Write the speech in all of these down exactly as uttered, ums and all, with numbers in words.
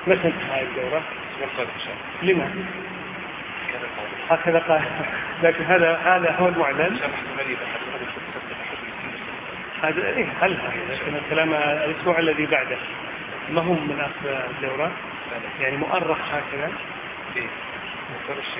متى انتهى الدورة؟ وقت إن شاء الله. لما؟ هكذا قال. لكن هذا هذا هو المعلن. هذا إيه هل لكن الكلام الأسبوع الذي بعده ما هو من أصل الدورة؟ يعني مؤرخ هكذا. إيه. مقر الشيخ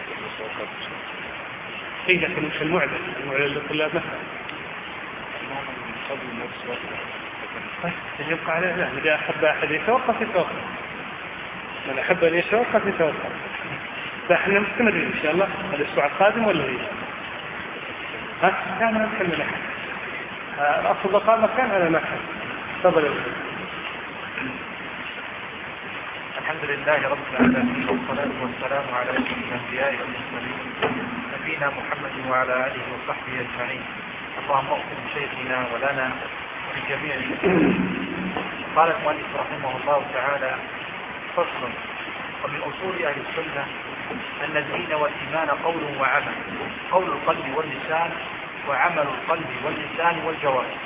إيه لكن مش المعلن. المعلن للطلاب مثلا. قبل نفس وقت. طيب يبقى عليه لا. إذا أحب أحد يتوقف يتوقف. من أحب أن يتوقف يتوقف. فإحنا مستمرين إن شاء الله الأسبوع القادم ولا إيه؟ ها؟ كان نتكلم أحد. الأصل بقاء مكان هذا مكان. تفضل. الحمد لله رب العالمين والصلاة والسلام على أشرف الأنبياء والمرسلين نبينا محمد وعلى آله وصحبه أجمعين. اللهم اغفر لشيخنا ولنا ولجميع المسلمين. قال المؤلف رحمه الله تعالى: فصل. ومن أصول أهل السنة أن الدين والإيمان قول وعمل، قول القلب واللسان، وعمل القلب واللسان والجوارح.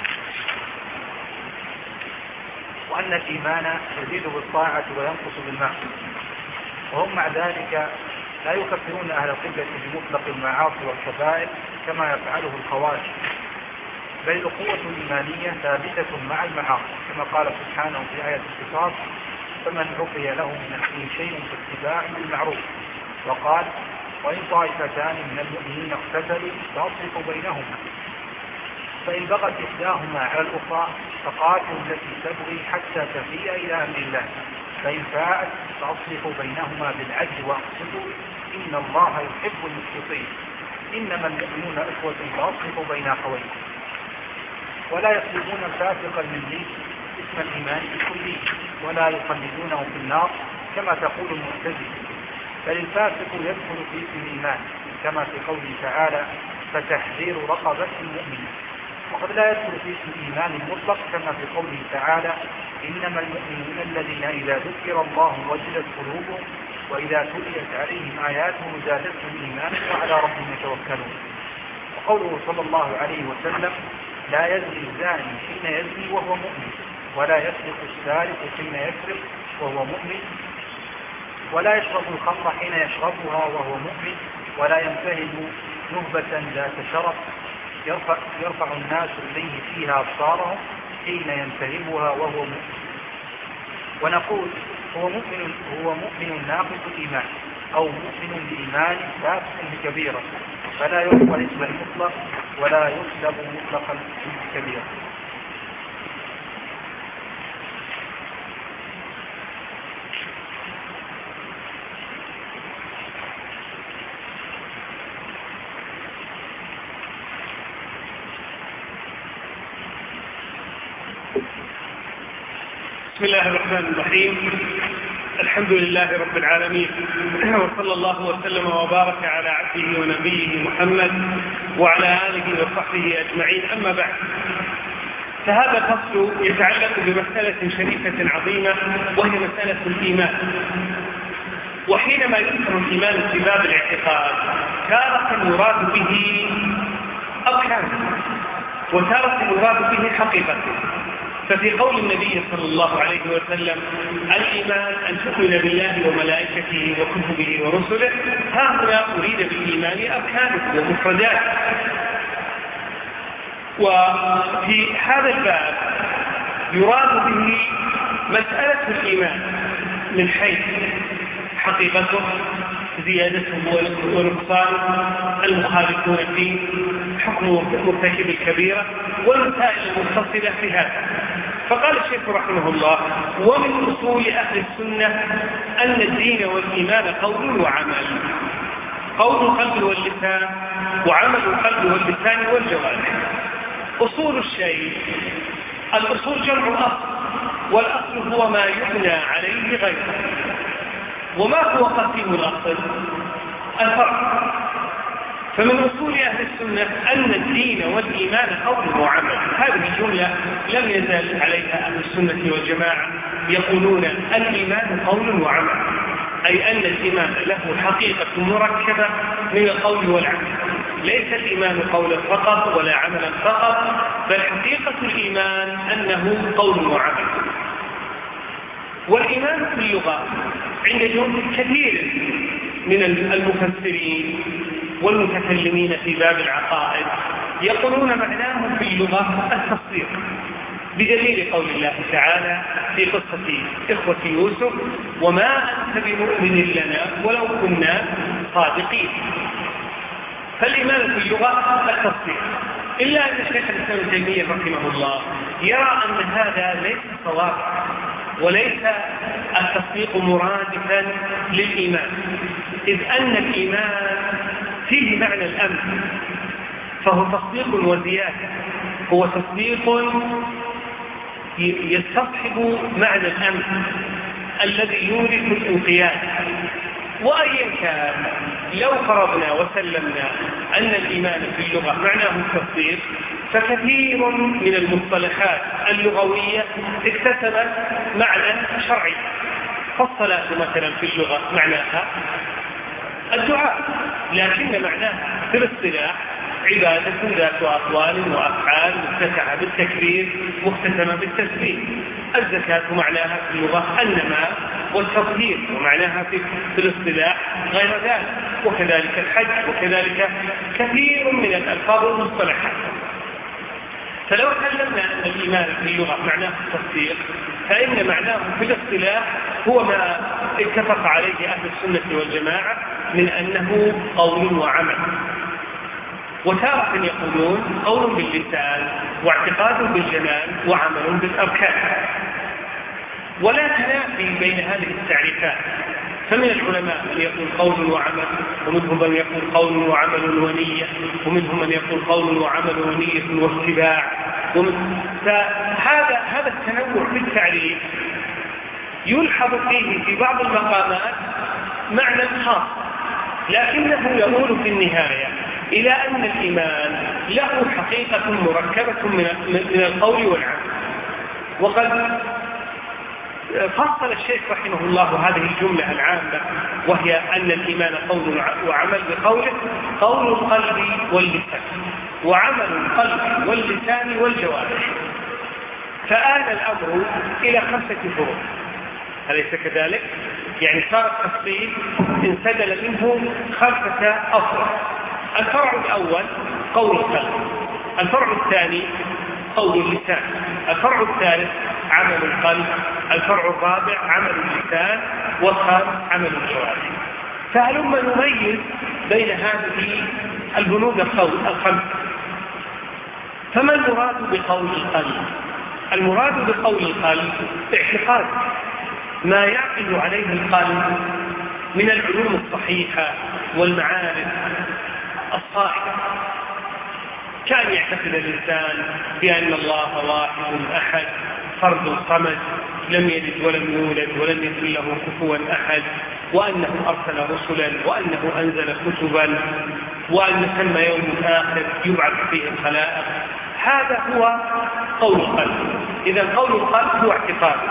وأن الإيمان يزيد بالطاعة وينقص بالمعصية، وهم مع ذلك لا يكفرون أهل القبلة بمطلق المعاصي والكبائر كما يفعله الخوارج، بل القوة الإيمانية ثابتة مع المعاصي كما قال سبحانه في آية القصاص: فمن عفي له من أخيه شيء فاتباع بالمعروف. وقال: وإن طائفتان من المؤمنين اقتتلوا فأصلحوا بينهما، فإن بغت إحداهما على الأخرى فقاتلوا التي تبغي حتى تفيء إلى أمر الله، فإن فاءت فأصلحوا بينهما بالعدل وأقسطوا إن الله يحب المقسطين، إنما المؤمنون إخوة فأصلحوا بين أخويكم. ولا يطلبون فاسقا من ذي اسم الإيمان بكله، ولا يخلدونه في النار كما تقول المعتزلة، بل الفاسق يدخل في اسم الإيمان كما في قوله تعالى: فتحرير رقبة مؤمنة. وقد لا يدخل في اسم الإيمان المطلق كما في قوله تعالى: إنما المؤمنون الذين إذا ذكر الله وجلت قلوبهم وإذا تليت عليهم آياته زادتهم إيمانا وعلى ربهم يتوكلون. وقوله صلى الله عليه وسلم: لا يزني الزاني حين يزني وهو مؤمن، ولا يسرق السارق حين يسرق وهو مؤمن، ولا يشرب الخمر حين يشربها وهو مؤمن، ولا ينتهب نهبة ذات شرف يرفع, يرفع الناس إليه فيها أبصارهم حين ينتهبها وهو مؤمن. ونقول: هو مؤمن, هو مؤمن ناقص الإيمان، أو مؤمن بإيمان فاسق بكبيرة، فلا يقبل اسم المطلق ولا يسلب مطلقا بكبيرة. بسم الله الرحمن الرحيم. الحمد لله رب العالمين، وصلى الله وسلم وبارك على عبده ونبيه محمد وعلى آله وصحبه أجمعين. أما بعد، فهذا الفصل يتعلق بمسألة شريفة عظيمة، وهي مسألة الإيمان. وحينما يذكر الإيمان في باب الاعتقاد تارة يراد به أركان، وتارة يراد به حقيقة. ففي قول النبي صلى الله عليه وسلم: الإيمان أن تؤمن بالله وملائكته وكتبه ورسله، ها هنا أريد بالإيمان أركانه ومفردات. وفي هذا الباب يراد به مسألة الإيمان من حيث حقيقته، زيادته ونقصانه، المخالفون فيه، حكم مرتكب الكبيرة، والمسائل المتصلة في هذا. فقال الشيخ رحمه الله: ومن أصول أهل السنة أن الدين والإيمان قول وعمل، قول القلب واللسان، وعمل القلب واللسان والجوارح. أصول الشيء، الأصول جمع أصل، والأصل هو ما يبنى عليه غيره. وما هو قسيم الأصل؟ الفرق. فمن أصول أهل السنة أن الدين والإيمان قول وعمل. هذه الجملة لم يزال عليها أهل السنة والجماعة، يقولون الإيمان قول وعمل، أي أن الإيمان له حقيقة مركبة من القول والعمل، ليس الإيمان قولا فقط ولا عملا فقط، بل حقيقة الإيمان أنه قول وعمل. والإيمان في اللغة عند جمهور كثير من المفسرين والمتكلمين في باب العقائد يقولون معناه في اللغة التصديق، بدليل قول الله تعالى في قصة إخوة يوسف: وما أنت بمؤمن لنا ولو كنا صادقين. فالإيمان في اللغة التصديق، إلا أن الشيخ الإسلام ابن تيمية رحمه الله يرى أن هذا ليس صوابا، وليس التصديق مرادفا للإيمان، إذ أن الإيمان فيه معنى الأمن، فهو تصديق وزيادة، هو تصديق يستصحب معنى الأمن الذي يورث الانقياد. وأيا كان، لو فرضنا وسلمنا أن الإيمان في اللغة معناه التصديق، فكثير من المصطلحات اللغوية اكتسبت معنى شرعي. فالصلاة مثلا في اللغة معناها الدعاء، لكن معناها في الاصطلاح عبادة ذات أقوال وأفعال مفتتحة بالتكبير مختتمة بالتسبيح. الزكاة معناها في اللغة النماء والتطهير، ومعناها في الاصطلاح غير ذلك، وكذلك الحج، وكذلك كثير من الألفاظ والمصطلحات. فلو سلمنا أن الإيمان في اللغة معناه التصديق، فإن معناه في الاصطلاح هو ما اتفق عليه أهل السنة والجماعة من أنه قول وعمل. وتارة يقولون قول باللسان واعتقاد بالجنان وعمل بالأركان، ولا تنافي بين هذه التعريفات. فمن العلماء من يقول قول وعمل، ومنهم من يقول قول وعمل ونية، ومنهم من يقول قول وعمل ونية واتباع. ومن... فهذا هذا التنوع في التعريف يلحظ فيه في بعض المقامات معنى خاص، لكنه يقول في النهاية إلى أن الإيمان له حقيقة مركبة من القول والعمل. وقد فصل الشيخ رحمه الله هذه الجملة العامة، وهي أن الإيمان قول وعمل، بقوله: قول القلب واللسان، وعمل القلب واللسان والجوارح. فآل الأمر إلى خمسة فروع، أليس كذلك؟ يعني صار التفصيل انسدل منه خمسة أفرع. الفرع الأول قول القلب، الفرع الثاني قول اللسان، الفرع الثالث عمل القلب، الفرع الرابع عمل اللسان، والخامس عمل الجوارح. فهلما نميز بين هذه البنود الخمسة. فما المراد بقول القلب؟ المراد بقول القلب اعتقاد ما يعقد عليه القلب من العلوم الصحيحة والمعارف الصائبة، كان يعتقد الإنسان بأن الله واحد أحد فرد صمد لم يلد ولم يولد ولم يكن له كفوا أحد، وأنه أرسل رسلا، وأنه أنزل كتبا، وأن ثم يوم آخر يبعث فيه الخلائق. هذا هو قول القلب. إذا قول القلب هو اعتقاد.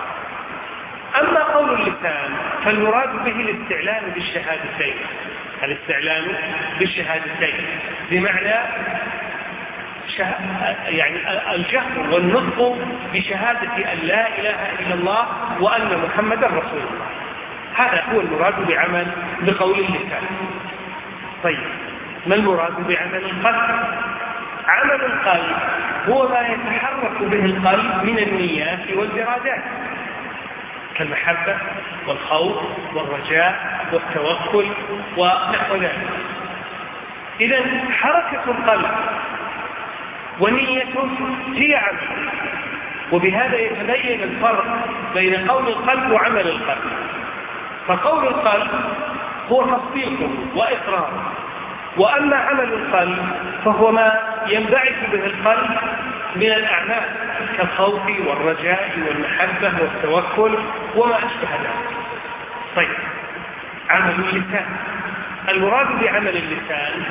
أما قول اللسان فالمراد به الاستعلان بالشهادتين، الاستعلان بالشهادتين بمعنى شه... يعني الجهر والنطق بشهادة أن لا إله إلا الله وأن محمدا رسول الله. هذا هو المراد بعمل بقول اللسان. طيب، ما المراد بعمل القلب؟ عمل القلب هو ما يتحرك به القلب من النيات والإرادات، كالمحبة والخوف والرجاء والتوكل ونحو ذلك. إذن حركة القلب ونيته هي عمل، وبهذا يتبين الفرق بين قول القلب وعمل القلب. فقول القلب هو تصديق وإقرار، وأما عمل القلب فهو ما ينبعث به القلب من الأعمال كالخوف والرجاء والمحبة والتوكل وما أشبه ذلك. طيب، عمل اللسان، المراد بعمل اللسان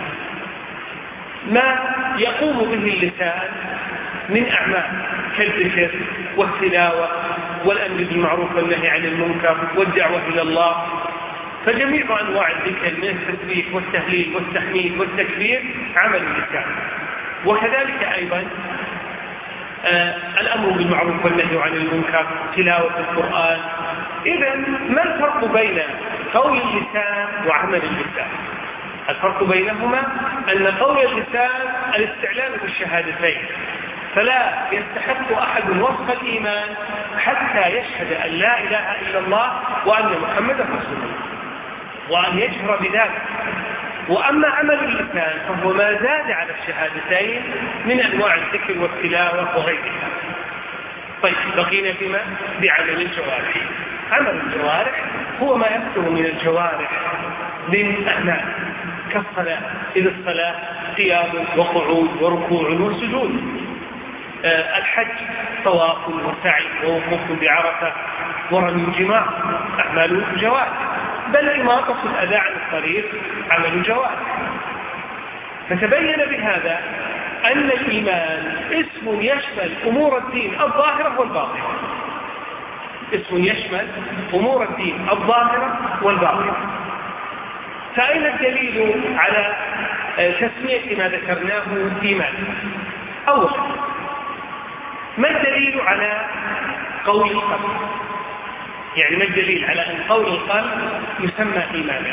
ما يقوم به اللسان من أعمال كالذكر والتلاوة والأمر بالمعروف والنهي عن المنكر والدعوة إلى الله. فجميع أنواع الذكر من التسبيح والتهليل والتحميد والتكبير عمل اللسان. وكذلك أيضا آه الأمر بالمعروف والنهي عن المنكر، تلاوة القرآن. إذا ما الفرق بين قول اللسان وعمل اللسان؟ الفرق بينهما أن قول اللسان الاستعلان بالشهادتين، فلا يستحق أحد وصف الإيمان حتى يشهد أن لا إله إلا الله وأن محمدا رسول الله وأن يجهر بذلك. وأما عمل اللسان فهو ما زاد على الشهادتين من أنواع الذكر والتلاوة وغيرها. طيب بقينا فيما بعمل الجوارح. عمل الجوارح هو ما يكثر من الجوارح من أعمال كالصلاة، إذا الصلاة قيام وقعود وركوع وسجود، أه الحج طواف وسعي ووقوف بعرفة ورمي الجماع، أعمال الجوارح. بل إماطة الأذى عن الطريق عمل الجوارح. فتبين بهذا أن الإيمان اسم يشمل أمور الدين الظاهرة والباطنة، اسم يشمل أمور الدين الظاهرة والباطنة. فأين الدليل على تسمية ما ذكرناه إيمان؟ أولا، ما الدليل على قول القلب؟ يعني ما الدليل على أن قول القلب يسمى إيمانا؟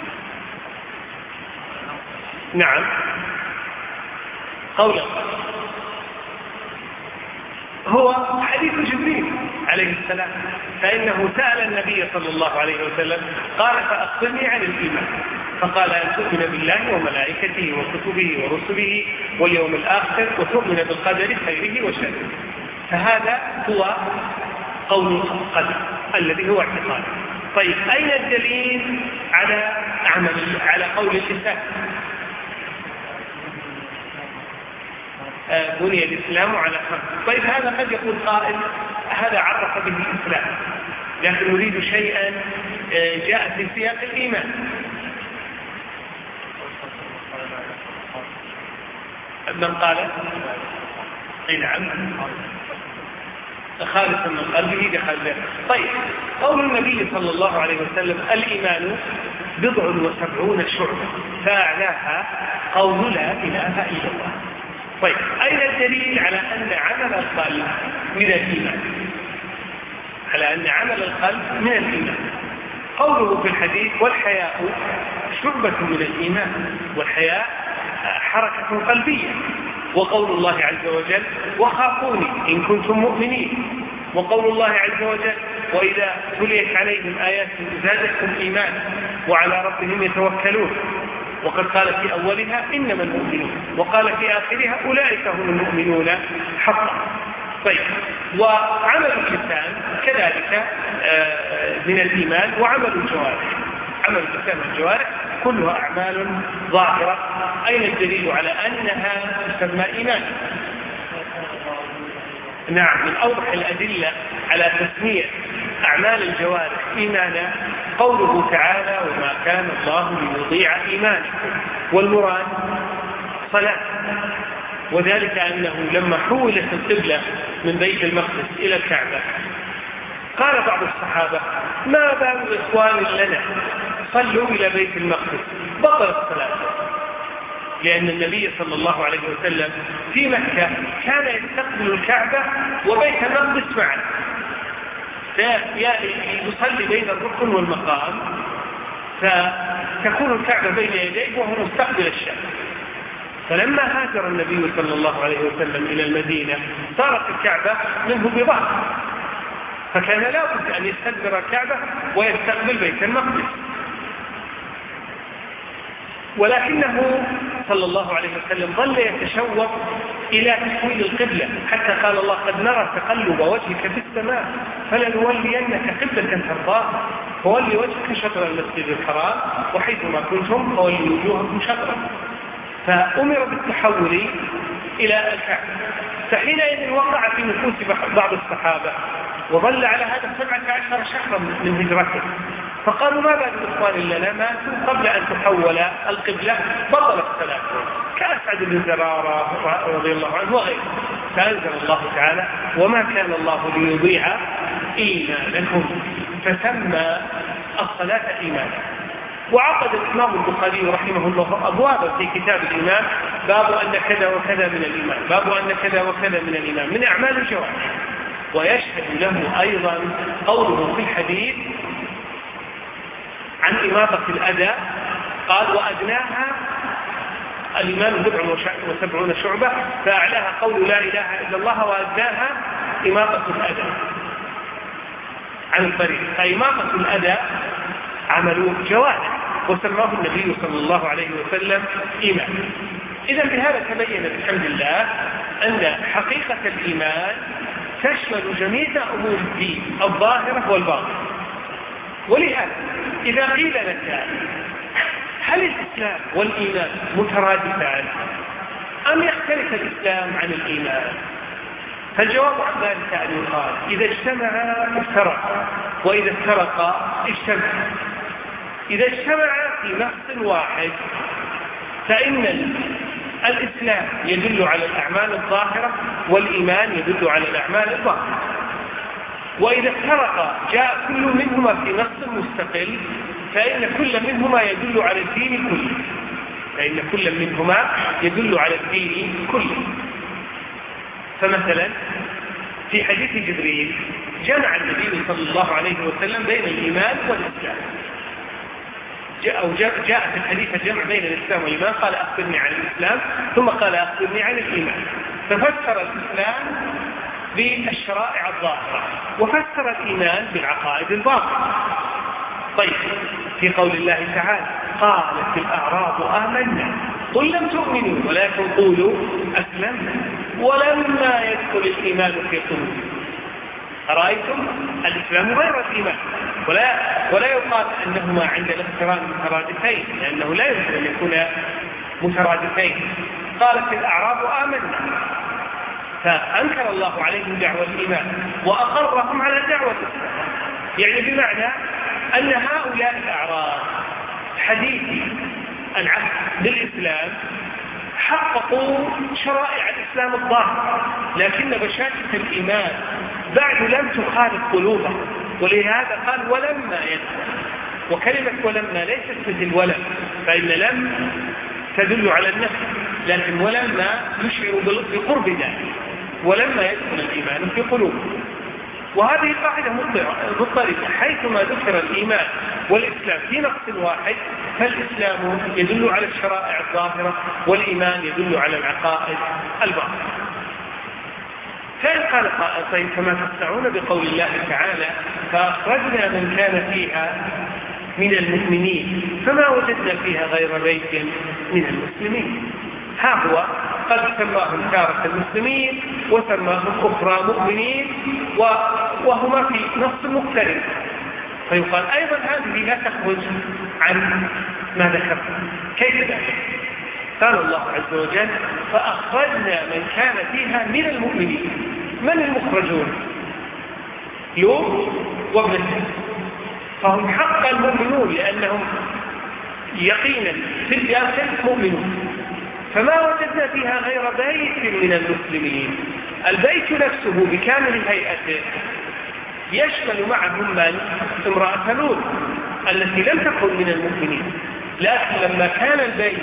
نعم، قول القلب هو حديث جبريل عليه السلام، فإنه سأل النبي صلى الله عليه وسلم قال فأخبرني عن الإيمان، فقال أن تؤمن بالله وملائكته وكتبه ورسله واليوم الآخر وتؤمن بالقدر خيره وشره. فهذا هو قول القلب الذي هو اعتقاد. طيب أين الدليل على عمل على قول اللسان؟ آه بني الإسلام على خمس. طيب هذا قد يقول قائل هذا عرف به الإسلام، لكن نريد شيئا آه جاء في سياق الإيمان. من قال اي نعم خالصا من قلبه دخل به. طيب قول النبي صلى الله عليه وسلم الإيمان بضع وسبعون شعبة فأعلاها قول لا إله إلا الله. طيب أين الدليل على أن عمل القلب من الإيمان؟ على أن عمل القلب من الإيمان قوله في الحديث والحياء شعبة من الإيمان، والحياء حركة قلبية. وقول الله عز وجل وخافوني إن كنتم مؤمنين. وقول الله عز وجل وإذا تليت عليهم آيات زادتهم إيمانا وعلى ربهم يتوكلون. وقد قال في أولها إنما المؤمنون، وقال في آخرها أولئك هم المؤمنون حقا. طيب وعمل اللسان كذلك من الإيمان، وعمل الجوارح، عمل اللسان والجوارح كلها أعمال ظاهرة. أين الدليل على أنها تسمى إيمان؟ نعم، من أوضح الأدلة على تسمية أعمال الجوارح إيمانا قوله تعالى وما كان الله ليضيع إيمانكم، والمراد صلاة. وذلك أنه لما حولت القبلة من بيت المقدس إلى الكعبة قال بعض الصحابة ما بال إخوان لنا صلوا إلى بيت المقدس، بطل الصلاة، لأن النبي صلى الله عليه وسلم في مكة كان يستقبل الكعبة وبيت المقدس معا، يصلي بين الركن والمقام، فتكون الكعبة بين يديه وهو مستقبل الشام. فلما هاجر النبي صلى الله عليه وسلم إلى المدينة صارت الكعبة منه بظهر، فكان لا بد أن يستدبر الكعبة ويستقبل بيت المقدس. ولكنه صلى الله عليه وسلم ظل يتشوق إلى تحويل القبلة، حتى قال الله قد نرى تقلب وجهك في السماء فلنولينك قبلة ترضاها فولي وجهك شطر المسجد الحرام وحيثما كنتم فولوا وجوهكم شطرا. فأمر بالتحول إلى الكعبة. فحينئذ وقع في نفوس بعض الصحابة وظل على هذا سبعة عشر شهرا من هجرته، فقالوا ما بعد الإخوان لنا ماتوا قبل أن تحول القبلة بطل الصلاة، كأسعد بن زرارة رضي الله عنه وغيره. فأنزل الله تعالى وما كان الله ليضيع إيمانكم، فسمى الصلاة إيمانا. وعقد الإمام البخاري رحمه الله أبوابا في كتاب الإيمان باب أن كذا وكذا من الإيمان، باب أن كذا وكذا من الإيمان من أعمال الجوارح. ويشهد له أيضا قوله في الحديث عن إماطة الأذى، قال وأدناها الإيمان بضع وسبعون شعبة، فأعلاها قول لا إله إلا الله، وأدناها إماطة الأذى عن الطريق. فإماطة الأذى عمل جوارح، وسماه النبي صلى الله عليه وسلم إيمان. إذا بهذا تبين بحمد الله أن حقيقة الإيمان تشمل جميع أمور الدين الظاهرة والباطنة. ولهذا إذا قيل لك هل الإسلام والإيمان مترادفان أم يختلف الإسلام عن الإيمان؟ فالجواب عن ذلك أن يقال إذا اجتمعا افترقا، وإذا افترقا اجتمعا. إذا اجتمعا في نص واحد فإن الإسلام يدل على الأعمال الظاهرة والإيمان يدل على الأعمال الظاهرة. وإذا افترقا جاء كل منهما في نص مستقل فإن كل منهما يدل على الدين كله، فإن كل منهما يدل على الدين كله. فمثلا في حديث جبريل جمع النبي صلى الله عليه وسلم بين الإيمان والإسلام، أو جاء في الحديث الجمع بين الإسلام والإيمان، قال أخبرني عن الإسلام ثم قال أخبرني عن الإيمان، ففسر الإسلام بالشرائع الظاهرة وفسر الإيمان بالعقائد الباطنة. طيب في قول الله تعالى قالت الأعراب آمنا قل لم تؤمنوا ولكن قولوا أسلمنا ولما يدخل الإيمان في قلوبكم. أرأيتم الإسلام غير الإيمان، ولا, ولا يقال أنهما عند الاقتران مترادفين، لأنه لا يمكن أن يكون مترادفين. قالت الأعراب آمنا، فأنكر الله عليهم دعوة الإيمان وأقرهم على دعوة الإسلام، يعني بمعنى أن هؤلاء الأعراب حديثي العهد بالإسلام حققوا شرائع الإسلام الظاهرة، لكن بشاشة الإيمان بعد لم تخالف قلوبهم، ولهذا قال ولما يدخل. وكلمة ولما ليست مثل ولم، فإن لم تدل على النفس، لكن ولما يشعر بقرب ذلك، ولما يدخل الإيمان في قلوبهم. وهذه قاعدة مضطردة، حيثما ذكر الإيمان والإسلام في نص واحد فالإسلام يدل على الشرائع الظاهرة والإيمان يدل على العقائد الباطنة. فإن قال قائل طيب فما تصنعون بقول الله تعالى فأخرجنا من كان فيها من المؤمنين فما وجدنا فيها غير بيت من المسلمين؟ ها هو قد سماهم تارة المسلمين وسماهم أخرى مؤمنين وهما في نص مختلف، فيقال أيضا هذه لا تخرج عن ما ذكرنا. كيف ذلك؟ قال الله عز وجل فأخرجنا من كان فيها من المؤمنين. من المخرجون؟ لوط وابنته، فهم حقا المؤمنون لأنهم يقينا في الداخل مؤمنون. فما وجدنا فيها غير بيت من المسلمين. البيت نفسه بكامل هيئته يشمل معهم من؟ امرأة لوط التي لم تكن من المؤمنين، لكن لما كان البيت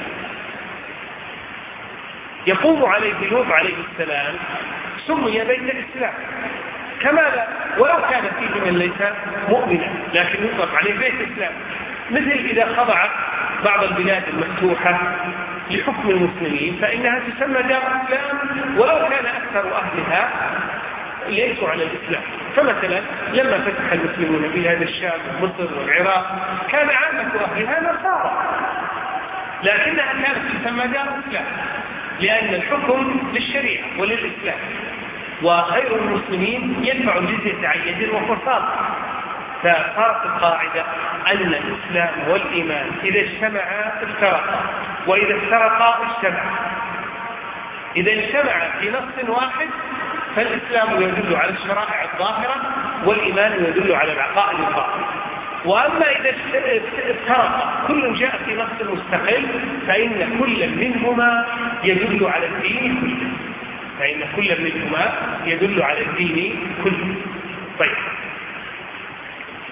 يقوم عليه لوط عليه السلام سمي بيت الإسلام. كما لا ولو كان فيه من ليس مؤمنا لكن يطلق عليه بيت الإسلام، مثل إذا خضعت بعض البلاد المفتوحة لحكم المسلمين فإنها تسمى دار الإسلام ولو كان أكثر أهلها ليسوا على الإسلام. فمثلا لما فتح المسلمون بلاد الشام ومصر والعراق كان عامة أهلها نصارى، لكنها كانت تسمى دار الإسلام لأن الحكم للشريعة وللإسلام، وغير المسلمين يدفع الجزية عن يد وفصال. فصارت القاعدة أن الإسلام والإيمان إذا اجتمعا افترقا، وإذا افترقا اجتمعا. إذا اجتمعا في نص واحد فالإسلام يدل على الشرائع الظاهرة والإيمان يدل على العقائد الباطنة. وأما إذا افترقا كل جاء في نص مستقل فإن كل منهما يدل على الدين كله، فإن كل منهما يدل على الدين كله. طيب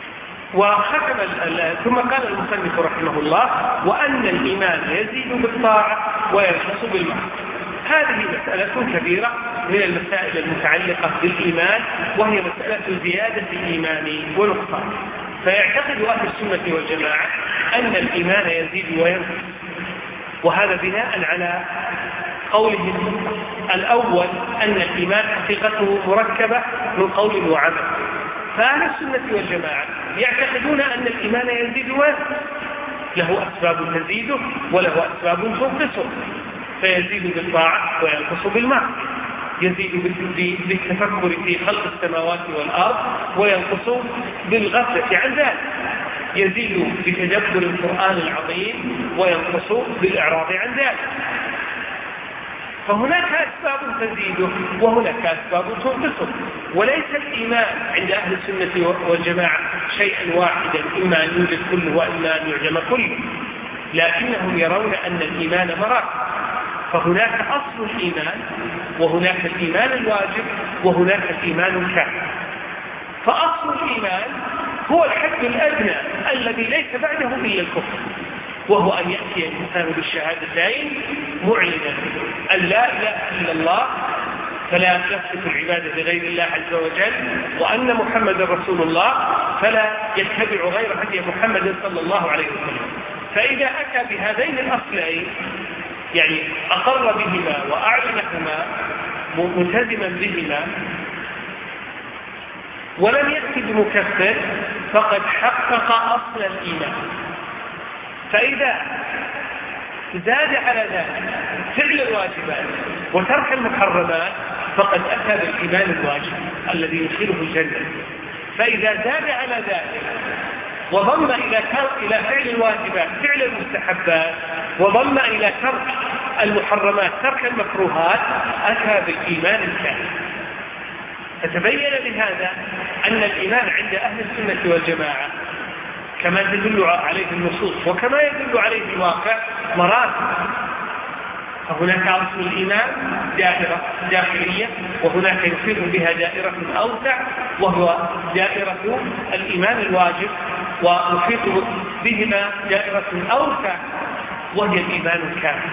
وختم ثم قال المصنف رحمه الله وأن الإيمان يزيد بالطاعة وينقص بالمعصية. هذه مسألة كبيرة من المسائل المتعلقة بالإيمان، وهي مسألة زيادة الإيمان ونقصانه. فيعتقد أهل السنة والجماعة أن الإيمان يزيد وينقص، وهذا بناء على قولهم الأول أن الإيمان حقيقته مركبة من قول وعمل. فأهل السنة والجماعة يعتقدون أن الإيمان يزيد وينقص، له أسباب تزيده وله أسباب تنقصه، فيزيد بالطاعة وينقص بالمعصية، يزيد بالتفكر في خلق السماوات والأرض وينقص بالغفلة عن ذلك، يزيد بتدبر القرآن العظيم وينقص بالإعراض عن ذلك. فهناك أسباب تزيده وهناك أسباب تنقصه، وليس الإيمان عند أهل السنة والجماعة شيئا واحدا، إما أن يوجد كله وإما أن يعجم كله، لكنهم يرون أن الإيمان مراتب. فهناك أصل الإيمان وهناك الإيمان الواجب وهناك الإيمان الكامل. فأصل الإيمان هو الحد الأدنى الذي ليس بعده إلا الكفر، وهو أن يأتي الإنسان بالشهادتين معلنا أن لا إله إلا الله فلا يصرف العبادة لغير الله عز وجل، وأن محمد رسول الله فلا يتبع غير هدي محمد صلى الله عليه وسلم. فإذا أتى بهذين الأصلين، يعني أقر بهما وأعلنهما ملتزما بهما ولم يأتي بمكفر، فقد حقق أصل الإيمان. فإذا زاد على ذلك فعل الواجبات وترك المحرمات، فقد أتى بالإيمان الواجب الذي يدخله الجنة. فإذا زاد على ذلك وضم إلى إلى فعل الواجبات فعل المستحبات، وضم إلى ترك المحرمات ترك المكروهات، أتى بالإيمان الكامل. فتبين بهذا أن الإيمان عند أهل السنة والجماعة كما تدل عليه النصوص وكما يدل عليه الواقع مراتب. فهناك أصل الإيمان دائرة داخلية، وهناك يصير بها دائرة أوسع وهو دائرة الإيمان الواجب، ويحيط بهما دائرة أوسع وهي الإيمان الكامل.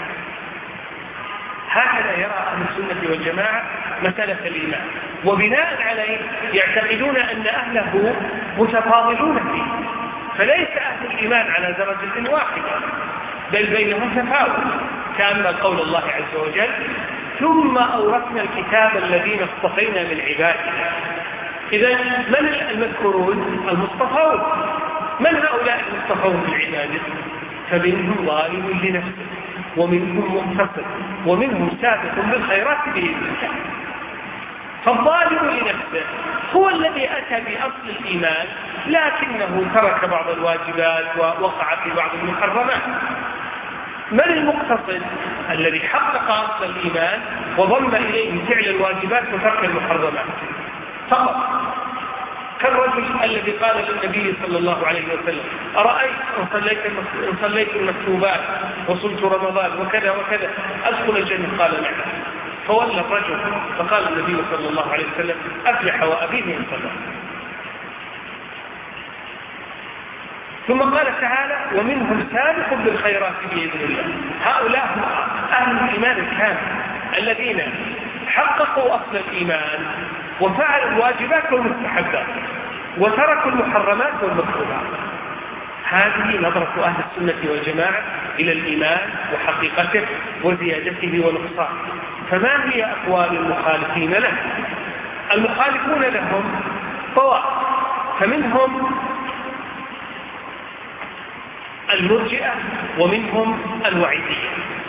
هكذا يرى أهل السنة والجماعة مسألة الإيمان، وبناء عليه يعتقدون أن أهله متفاضلون فيه، فليس أهل الإيمان على درجة واحدة بل بينهم تفاوت، كما قول الله عز وجل ثم أورثنا الكتاب الذين اصطفينا من عبادنا. إذا من المذكورون؟ المصطفون. من هؤلاء المصطفون من عباده؟ فمنهم ظالم لنفسه ومنهم مقتصد ومنهم سابق بالخيرات بإذن الله. فالظالم لنفسه هو الذي أتى بأصل الإيمان لكنه ترك بعض الواجبات ووقع في بعض المحرمات. من المقتصد؟ الذي حقق أصل الإيمان وضم إليه فعل الواجبات وترك المحرمات فقط، كالرجل الذي قال للنبي صلى الله عليه وسلم أرأيت إن صليت, إن صليت المكتوبات وصلت رمضان وكذا وكذا أدخل الجنة؟ قال نعم. فولى الرجل فقال النبي صلى الله عليه وسلم أفلح وأبيه إن صلى. ثم قال تعالى ومنهم سابق بالخيرات بإذن الله. هؤلاء هم أهل الإيمان الكامل الذين حققوا أصل الإيمان وفعلوا الواجبات والمستحبات وتركوا المحرمات والمكروهات. هذه نظرة أهل السنة والجماعة إلى الإيمان وحقيقته وزيادته ونقصانه. فما هي أقوال المخالفين له؟ المخالفون لهم طوائف، فمنهم المرجئة ومنهم الوعيدية،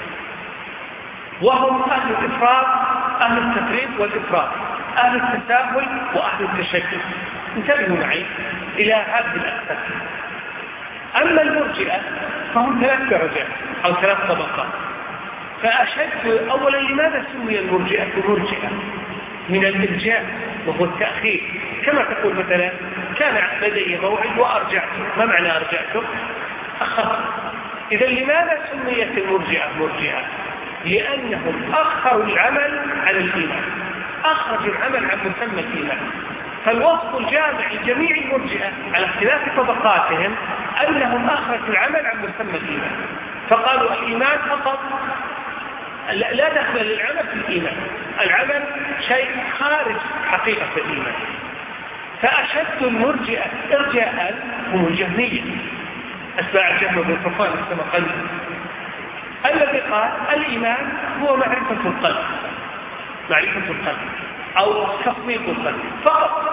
وهم أهل الإفراط، أهل التفريط والإفراط، أهل التساهل وأهل التشدد. انتبهوا معي إلى هذه الأسباب. أما المرجئة فهم ثلاث درجات أو ثلاث طبقات. فأشد أولا لماذا سمي المرجئة مرجئة؟ من الإرجاء وهو التأخير، كما تقول مثلا كان لدي موعد وأرجعته. ما معنى أرجعته؟ أخر. إذا لماذا سميت المرجئة مرجئة؟ لأنهم أخروا العمل على الإيمان، أخرجوا العمل عن مسمى الإيمان. فالوصف الجامع لجميع المرجئة على اختلاف طبقاتهم أنهم أخرجوا العمل عن مسمى الإيمان، فقالوا الإيمان فقط لا دخل للعمل في الإيمان، العمل شيء خارج حقيقة الإيمان. فأشد المرجئة إرجاء هم الجهمية أتباع الجهم بن صفوان السمقندي الذي قال الإيمان هو معرفة القلب، معرفة القلب أو تصديق القلب فقط.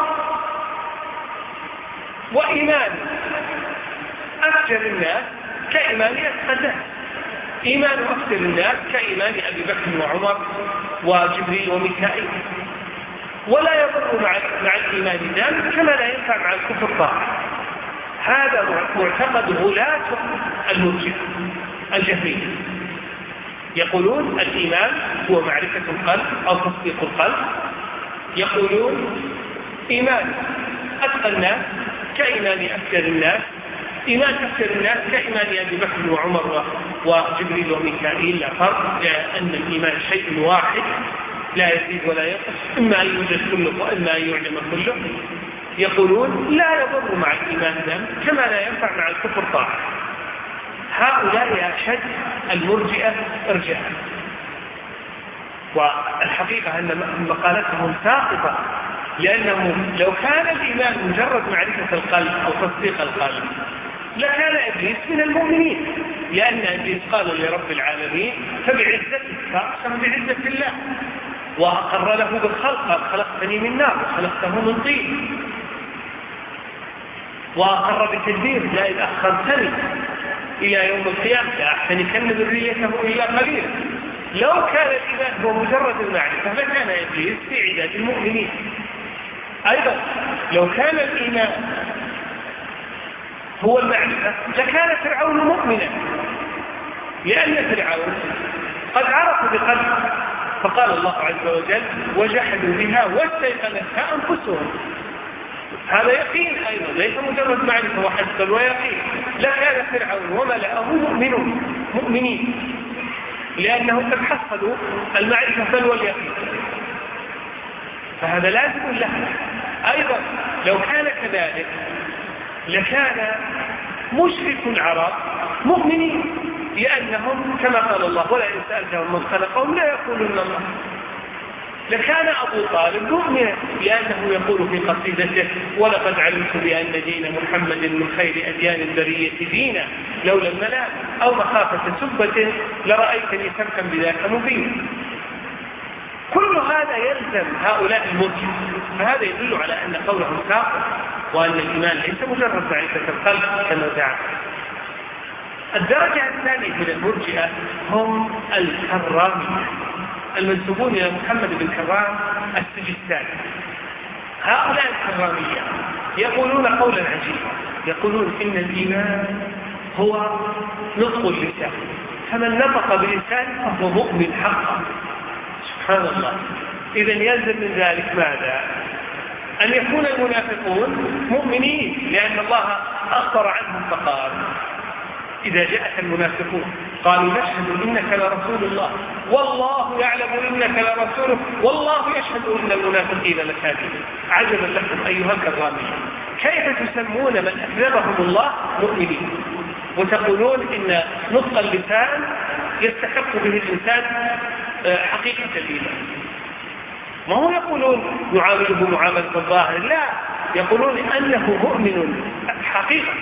وإيمان أفجر الناس كإيمان أتقى الناس، إيمان أفجر الناس كإيمان أبي بكر وعمر وجبريل وميكائيل، ولا يضر مع مع الإيمان ذلك كما لا ينفع مع الكفر طاعة. هذا معتقد غلاة المرجئة الجهمية، يقولون الإيمان هو معرفة القلب أو تصديق القلب، يقولون إيمان أتقى الناس كإيمان أفجر الناس، إيمان أفجر الناس كإيمان أبي بكر وعمر وجبريل وميكائيل، لا فرق، لأن الإيمان شيء واحد لا يزيد ولا ينقص، إما أن يوجد كله وإما أن يعلم كله. يقولون لا يضر مع الإيمان ذنب كما لا ينفع مع الكفر طاعة. هؤلاء أشد المرجئة إرجاء، والحقيقة أن مقالتهم ساقطة، لأنه لو كان الإيمان مجرد معرفة القلب أو تصديق القلب لكان إبليس من المؤمنين، لأن إبليس قال لرب العالمين فبعزتك فأقسم بعزة الله، وأقر له بالخلق خلقتني من نار وخلقته من طين، وأقر بتدبير لئن أخرتني إلى يوم القيامة لأحتنكن ذريته إلا قليلا. لو كان الإيمان هو مجرد المعرفة لكان إبليس في عداد المؤمنين. أيضا لو كان الإيمان هو المعرفة لكان فرعون مؤمنا، لأن فرعون قد عرفوا بقلبه، فقال الله عز وجل وجحدوا بها واستيقنتها أنفسهم، هذا يقين أيضا ليس مجرد معرفة وحسب ويقين. لكان فرعون وملأه مؤمنون مؤمنين لأنهم قد حصلوا المعرفة بل واليقين، فهذا لازم له. أيضا لو كان كذلك لكان مشرك العرب مؤمنين، لأنهم كما قال الله ولئن سألتهم من خلقهم لا يقولون الله. لكان أبو طالب مؤمنا، لأنه يقول في قصيدته ولقد علمت بأن دين محمد من خير أديان البرية دينا لولا الملام أو مخافة سبة لرأيتني سمكا بذاك مبين. كل هذا يلزم هؤلاء المرجئة، فهذا يدل على أن قولهم ساقط، وأن الإيمان ليس مجرد معرفة القلب كما زعم. الدرجة الثانية من المرجئة هم الكرامية المنسوبون إلى محمد بن كرام السجستاني. هؤلاء الكرامية يقولون قولا عجيبا، يقولون إن الإيمان هو نطق اللسان، فمن نطق بلسانه فهو مؤمن حقا. سبحان الله. إذن يلزم من ذلك ماذا؟ أن يكون المنافقون مؤمنين، لأن الله أخبر عنهم فقال إذا جاءك المنافقون قالوا نشهد إنك لرسول الله والله يعلم إنك لرسوله والله يشهد إن المنافقين لكاذبون. عجبا لكم أيها الكرامين، كيف تسمون من أكذبهم الله مؤمنين وتقولون إن نطق اللسان يستحق به الإنسان حقيقة الإيمان؟ ما هو يقولون نعامله معاملة الظاهر، لا، يقولون أنه مؤمن حقيقة،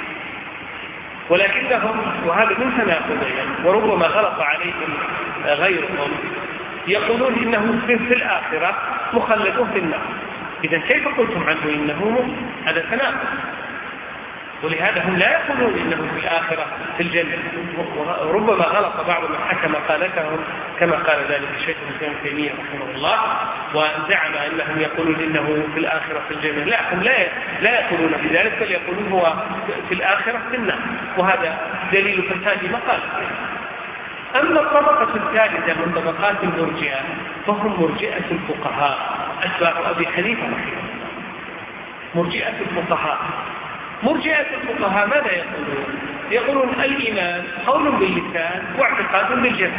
ولكنهم وهذا من تناقضين وربما غلط عليهم غيرهم يقولون إنه في الآخرة مخلدون في النار. إذا كيف قلتم عنه إنه مؤمن؟ هذا تناقض. ولهذا هم لا يقولون إنه في الآخرة في الجنة، وربما غلط بعض من حكم قالتهم كما قال ذلك الشيخ ابن تيمية رحمه الله، وزعم أنهم يقولون إنه في الآخرة في الجنة. لا، هم لا لا يقولون بذلك، بل يقولون هو في الآخرة في النار، وهذا دليل فساد مقال. أما الطبقة الثالثة من طبقات المرجئة فهم مرجئة الفقهاء أتباع أبي حنيفة رحمه الله. مرجئة الفقهاء مرجئة الفقهاء ماذا يقولون؟ يقولون الإيمان قول باللسان واعتقاد بالجسد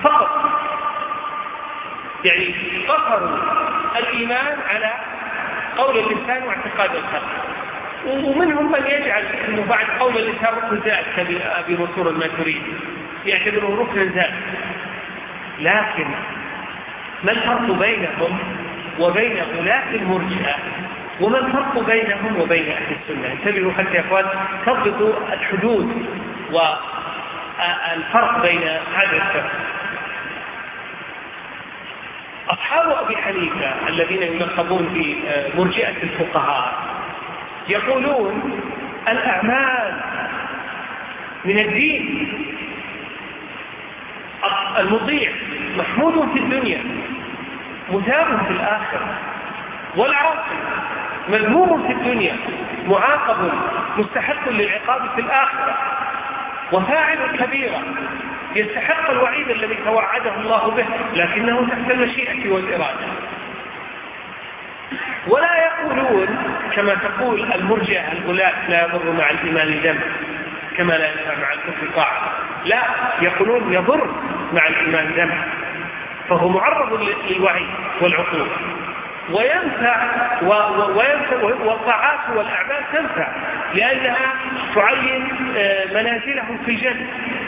فقط، يعني قصروا الإيمان على قول اللسان واعتقاد القلب. ومنهم من يجعل أنه بعد قول اللسان ركن زائد كأبي منصور الماتريدي يعتبره ركن زائد. لكن ما الفرق بينهم وبين غلاة المرجئة؟ وما الفرق بينهم وبين أهل السنة؟ انتبهوا حتى يا أخوان تضبطوا الحدود والفرق بين هذا الفرق. أصحاب أبي حنيفة الذين يلقبون بمرجئة الفقهاء يقولون الأعمال من الدين، المطيع محمود في الدنيا مثاب في الآخرة، والعاصي مذموم في الدنيا معاقب مستحق للعقاب في الآخرة، وفاعل كبيرة يستحق الوعيد الذي توعده الله به لكنه تحت المشيئة والإرادة. ولا يقولون كما تقول المرجئة الغلاة لا يضر مع الإيمان ذنب كما لا ينفع مع الكفر طاعة، لا، يقولون يضر مع الإيمان ذنب، فهو معرض للوعيد والعقوبة، وينفع والطاعات والأعمال تنفع لأنها تعين منازلهم في الجنة.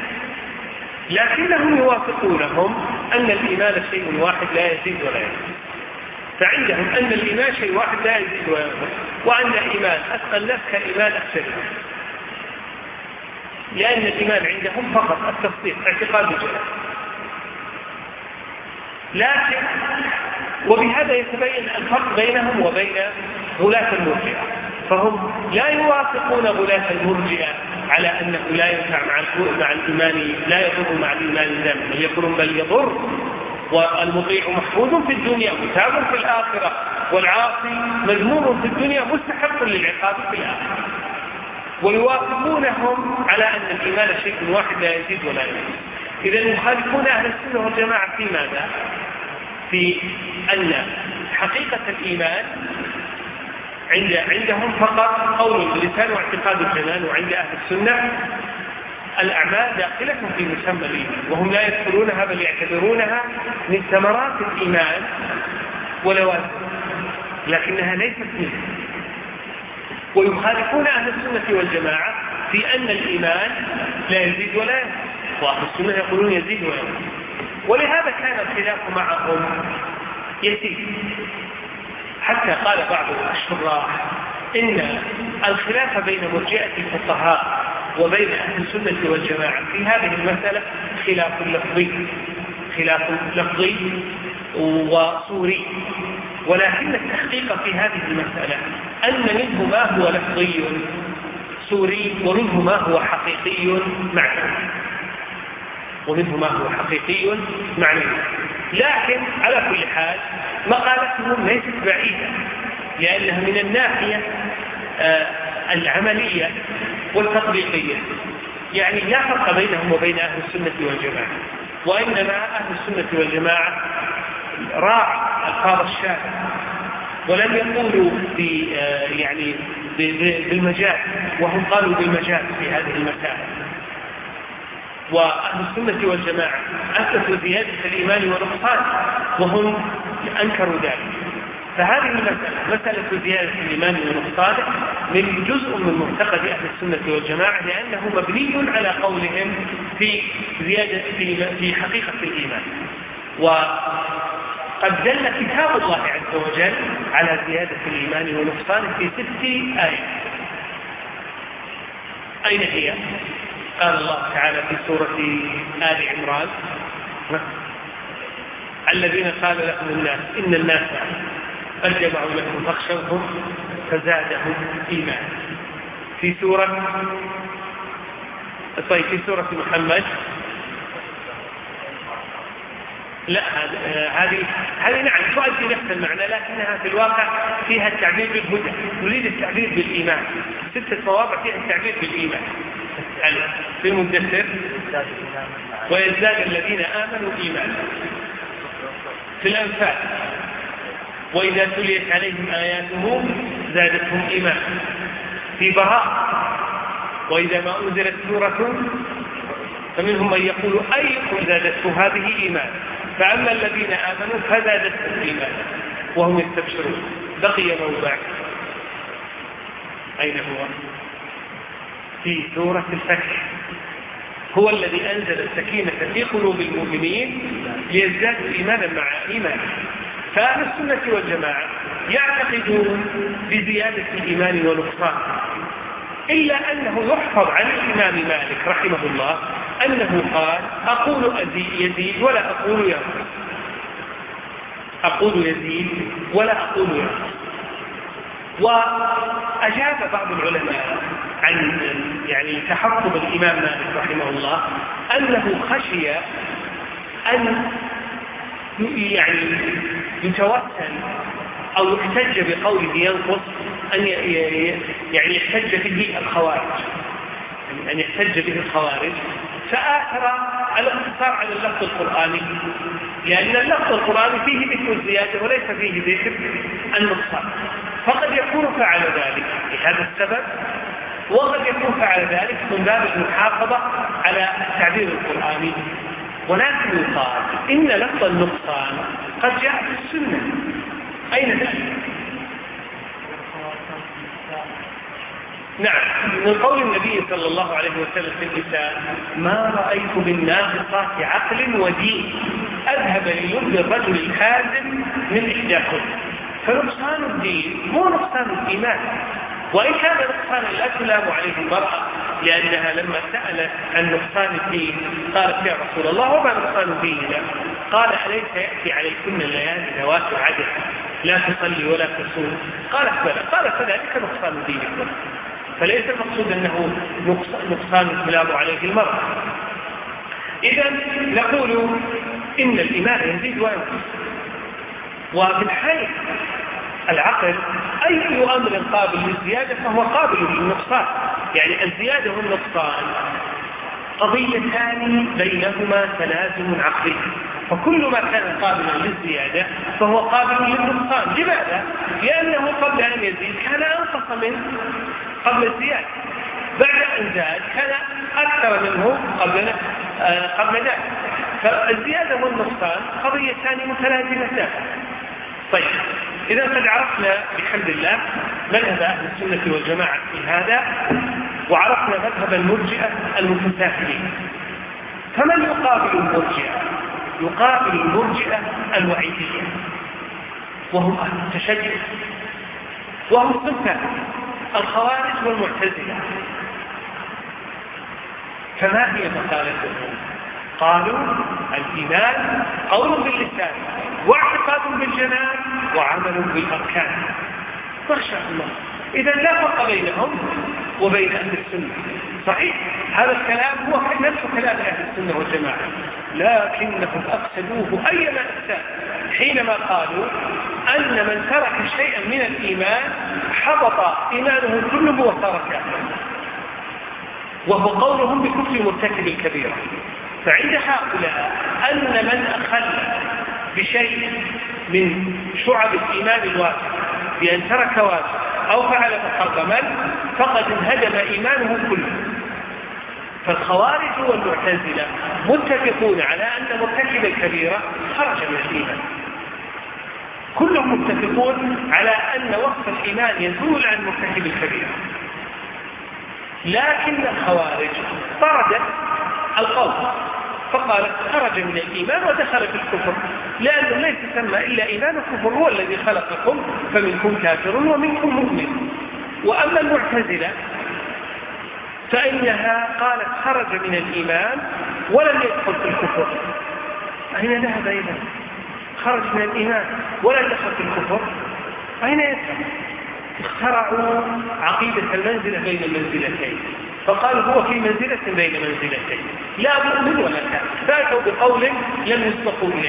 لكنهم يوافقونهم أن الإيمان شيء واحد لا يزيد ولا ينقص، فعندهم أن الإيمان شيء واحد لا يزيد ولا ينقص، وأن الإيمان أثقل الناس كإيمان أكثر، لأن الإيمان عندهم فقط التصديق اعتقاد الجنة. لكن وبهذا يتبين الفرق بينهم وبين غلاة المرجئة، فهم لا يوافقون غلاة المرجئة على أنه لا ينفع مع الإيمان، لا يضر مع الإيمان ذنب، بل يقولون بل يضر، والمطيع محفوظ في الدنيا مثاب في الآخرة، والعاصي مذموم في الدنيا مستحق للعقاب في الآخرة. ويوافقونهم على أن الإيمان شيء واحد لا يزيد ولا ينقص. إذا يخالفون أهل السنة والجماعة في ماذا؟ في أن حقيقة الإيمان عند عندهم فقط قول اللسان واعتقاد الجنان، وعند أهل السنة الأعمال داخلة في مسمى الإيمان، وهم لا يذكرونها بل يعتبرونها من ثمرات الإيمان ولوازم، لكنها ليست منه. ويخالفون أهل السنة والجماعة في أن الإيمان لا يزيد ولا ينقص، وأهل السنة يقولون يزيد ولا ينقص. ولهذا كان الخلاف معهم يزيد، حتى قال بعض الشراح إن الخلاف بين مرجئة الفقهاء وبين أهل السنة والجماعة في هذه المسألة خلاف لفظي، خلاف لفظي وصوري، ولكن التحقيق في هذه المسألة أن منه ما هو لفظي صوري ومنه ما هو حقيقي معنوي، ومنه ما هو حقيقي معنوي. لكن على كل حال مقالتهم ليست بعيدة، لأنها من الناحية آه العملية والتطبيقية، يعني لا فرق بينهم وبين أهل السنة والجماعة، وإنما أهل السنة والجماعة راعوا ألفاظ الشارع ولم يقولوا ب يعني بالمجاز، وهم قالوا بالمجاز في هذه المسائل. وأهل السنة والجماعة أثبتوا زيادة الإيمان ونقصان وهم أنكروا ذلك. فهذه المسألة مسألة زيادة الإيمان ونقصانه من جزء من معتقد أهل السنة والجماعة، لأنه مبني على قولهم في زيادة في حقيقة الإيمان. وقد دل كتاب الله عز وجل على زيادة الإيمان ونقصانه في ست آيات. أين هي؟ قال الله تعالى في سورة آل عمران: الذين قال لهم الناس إن الناس قد جمعوا لكم فاخشوهم فزادهم إيمانا. في سورة طيب في سورة محمد لا هذه هذه نعم تؤدي نفس المعنى، لكنها في الواقع فيها التعبير بالهدى، نريد التعبير بالإيمان. ستة مواضع فيها التعبير بالإيمان. في المدثر: ويزداد الذين آمنوا إيمانا. في الأنفال: وإذا تليت عليهم آياته زادتهم إيمانا. في براء: وإذا ما أنزلت سورة فمنهم من يقول أيكم زادته هذه إيمانا، فأما الذين آمنوا فزادتهم إيمانا وهم يستبشرون. بقي موضع أين هو؟ في سورة الفتح. هو الذي أنزل السكينة في قلوب المؤمنين ليزدادوا إيمانا مع إيمان. فأهل السنة والجماعة يعتقدون بزيادة الإيمان ونقصان، إلا أنه يحفظ عن الإمام مالك رحمه الله أنه قال أقول يزيد ولا أقول ينقص، أقول يزيد ولا أقول ينقص. وأجاب بعض العلماء عن يعني تحفظ الإمام مالك رحمه الله أنه خشي أن يعني يتوسل أو يحتج بقوله ينقص أن يعني يحتج به الخوارج، أن يحتج به الخوارج، فآثر الاقتصار على اللفظ القرآني، لأن اللفظ القرآني فيه ذكر الزيادة وليس فيه ذكر النقصان، فقد يكون فعل ذلك لهذا السبب، وقد يكون فعل ذلك من باب المحافظة على التعبير القرآني. ولكن يقال إن لفظ النقصان قد جاء في السنة. أين ذلك؟ نعم، من قول النبي صلى الله عليه وسلم في النساء: ما رأيت بالناقصات عقل ودين أذهب للب الرجل الحازم من إحداكم. فنقصان الدين مو نقصان الإيمان، وإن كان نقصانا لا تلام عليه المرأة، لأنها لما سألت عن نقصان الدين قالت: يا رسول الله وما نقصان ديننا؟ قال: أليس يأتي عليكن الليالي ذوات عدد لا تصلي ولا تصوم؟ قالت: بلى. قال: فذلك نقصان دينكم. فليس المقصود أنه نقصان تلام عليه المرأة. إذن نقول إن الإيمان يزيد وينقص، ومن حيث العقل أي أمر قابل للزيادة فهو قابل للنقصان، يعني الزيادة والنقصان قضيتان بينهما تلازم عقلي، فكل ما كان قابلا للزيادة فهو قابل للنقصان. لماذا؟ لأنه قبل أن يزيد كان أنقص من قبل الزيادة، بعد أن زاد كان أكثر منه قبل آه قبل ذلك. فالزيادة والنقصان قضيتان متلازمتان. طيب، إذا قد عرفنا بحمد الله مذهب أهل السنة والجماعة في هذا، وعرفنا مذهب المرجئة المتساهلين، فمن يقابل المرجئة؟ يقابل المرجئة الوعيدية، وهم أهل التشدد، وهم صنفان: الخوارج والمعتزلة. فما هي مقالتهم؟ قالوا: الإيمان قول باللسان واعتقاد بالجنان وعمل بالأركان. ما شاء الله، إذا لا فرق بينهم وبين أهل السنة. صحيح هذا الكلام هو نفس كلام أهل السنة والجماعة، لكنهم أقصدوه أيما أقسام حينما قالوا أن من ترك شيئا من الإيمان حبط إيمانه كله وصار كافرا، وهو قولهم بكفر مرتكب الكبيرة. فعند هؤلاء أن من أخل بشيء من شعب الإيمان الواجب بأن ترك واجب أو فعل محرما فقد انهدم إيمانه كله. فالخوارج والمعتزلة متفقون على أن مرتكب الكبيرة خرج من الإيمان، كلهم متفقون على أن وصف الإيمان يزول عن مرتكب الكبيرة. لكن الخوارج طردت القول فقالت خرج من الإيمان ودخل في الكفر، لأنه ليس سمى إلا إيمان الكفر، هو الذي خلقكم فمنكم كافر ومنكم مؤمن. وأما المعتزلة فإنها قالت خرج من الإيمان ولم يدخل في الكفر. أين ذهب إذا؟ خرج من الإيمان ولا دخل في الكفر، أين يذهب؟ اخترعوا عقيدة المنزلة بين المنزلتين، فقالوا هو في منزلة بين منزلتين، لا مؤمن ولا كافر، فاتوا بقول لم يسبقوا إليه.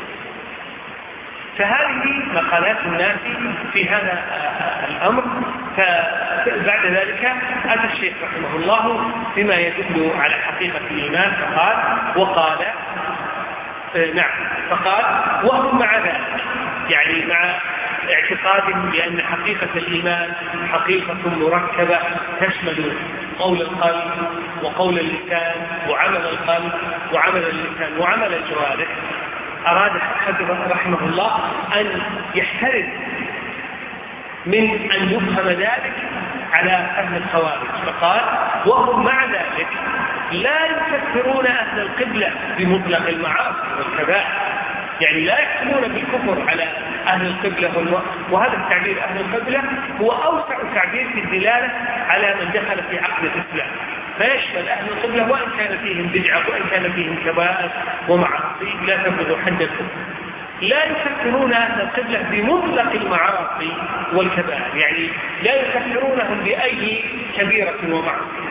فهذه مقالات الناس في هذا الأمر. فبعد ذلك أتى الشيخ رحمه الله بما يدل على حقيقة الإيمان فقال وقال نعم فقال وهم مع ذلك، يعني مع اعتقاد بأن حقيقة الإيمان حقيقة مركبة تشمل قول القلب وقول اللسان وعمل القلب وعمل اللسان وعمل الجوارح. أراد حفظه رحمه الله أن يحترز من أن يفهم ذلك على أهل الخوارج، فقال وهم مع ذلك لا يكفرون أهل القبلة بمطلق المعاصي والكبائر، يعني لا يحكمون بالكفر على أهل القبلة والو... وهذا التعبير أهل القبلة هو أوسع تعبير في الدلالة على من دخل في عقد الإسلام، فيشمل أهل القبلة وإن كان فيهم بدعة وإن كان فيهم كبائر ومعاصي لا تبلغ حد الكفر. لا يكفرون أهل القبلة بمطلق المعاصي والكبائر، يعني لا يكفرونهم بأي كبيرة ومعصية